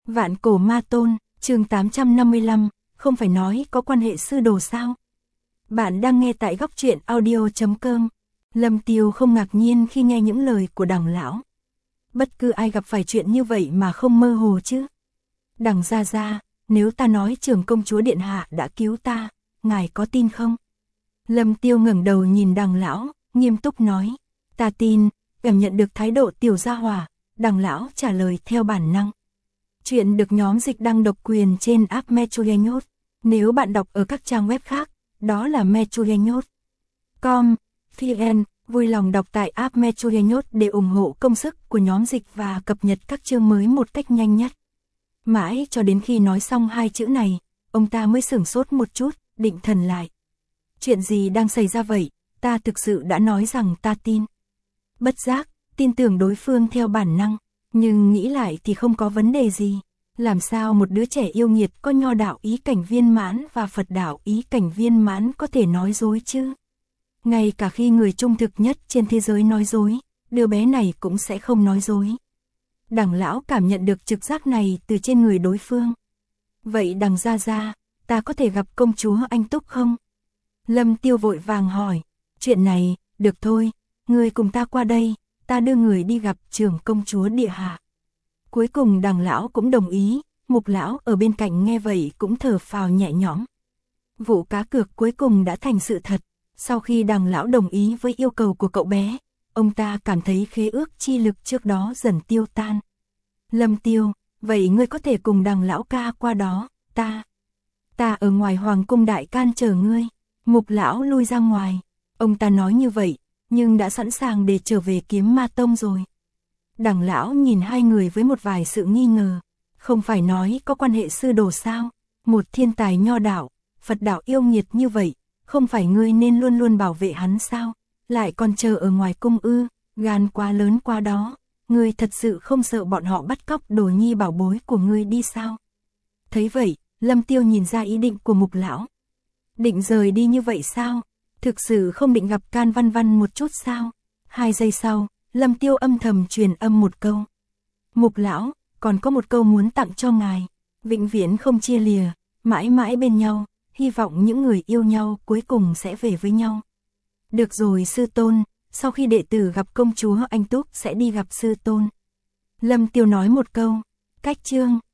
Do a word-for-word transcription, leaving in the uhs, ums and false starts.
Vạn cổ ma tôn, chương tám trăm năm mươi lăm, không phải nói có quan hệ sư đồ sao? Bạn đang nghe tại góc truyện audio chấm com. Lâm Tiêu không ngạc nhiên khi nghe những lời của Đằng lão. Bất cứ ai gặp phải chuyện như vậy mà không mơ hồ chứ. Đằng gia gia, nếu ta nói trưởng công chúa điện hạ đã cứu ta, ngài có tin không? Lâm Tiêu ngẩng đầu nhìn Đằng lão, nghiêm túc nói, ta tin. Cảm nhận được thái độ tiểu gia hỏa, Đằng lão trả lời theo bản năng. Chuyện được nhóm dịch đăng độc quyền trên app Metrogenhot. Nếu bạn đọc ở các trang web khác, đó là Metrogenhot chấm com, vn, vui lòng đọc tại app Metrogenhot để ủng hộ công sức của nhóm dịch và cập nhật các chương mới một cách nhanh nhất. Mãi cho đến khi nói xong hai chữ này, ông ta mới sửng sốt một chút, định thần lại. Chuyện gì đang xảy ra vậy? Ta thực sự đã nói rằng ta tin. Bất giác, tin tưởng đối phương theo bản năng, nhưng nghĩ lại thì không có vấn đề gì. Làm sao một đứa trẻ yêu nghiệt có nho đạo ý cảnh viên mãn và Phật đạo ý cảnh viên mãn có thể nói dối chứ? Ngay cả khi người trung thực nhất trên thế giới nói dối, đứa bé này cũng sẽ không nói dối. Đằng lão cảm nhận được trực giác này từ trên người đối phương. Vậy Đằng gia gia, ta có thể gặp công chúa Anh Túc không? Lâm Tiêu vội vàng hỏi. Chuyện này, được thôi, ngươi cùng ta qua đây, ta đưa người đi gặp trưởng công chúa địa hạ. Cuối cùng Đằng lão cũng đồng ý, Mục lão ở bên cạnh nghe vậy cũng thở phào nhẹ nhõm. Vụ cá cược cuối cùng đã thành sự thật. Sau khi Đằng lão đồng ý với yêu cầu của cậu bé, ông ta cảm thấy khế ước chi lực trước đó dần tiêu tan. Lâm Tiêu, vậy ngươi có thể cùng Đằng lão ca qua đó, ta. Ta ở ngoài Hoàng cung đại can chờ ngươi. Mục lão lui ra ngoài. Ông ta nói như vậy, nhưng đã sẵn sàng để trở về Kiếm Ma Tông rồi. Đằng lão nhìn hai người với một vài sự nghi ngờ. Không phải nói có quan hệ sư đồ sao? Một thiên tài nho đạo, Phật đạo yêu nghiệt như vậy, không phải ngươi nên luôn luôn bảo vệ hắn sao? Lại còn chờ ở ngoài cung ư, gan quá lớn quá đó. Ngươi thật sự không sợ bọn họ bắt cóc đồ nhi bảo bối của ngươi đi sao? Thấy vậy, Lâm Tiêu nhìn ra ý định của Mục lão. Định rời đi như vậy sao? Thực sự không định gặp Can Văn Văn một chút sao? Hai giây sau, Lâm Tiêu âm thầm truyền âm một câu. Mục lão, còn có một câu muốn tặng cho ngài. Vĩnh viễn không chia lìa, mãi mãi bên nhau, hy vọng những người yêu nhau cuối cùng sẽ về với nhau. Được rồi sư tôn, sau khi đệ tử gặp công chúa Anh Túc sẽ đi gặp sư tôn. Lâm Tiêu nói một câu. Cách chương.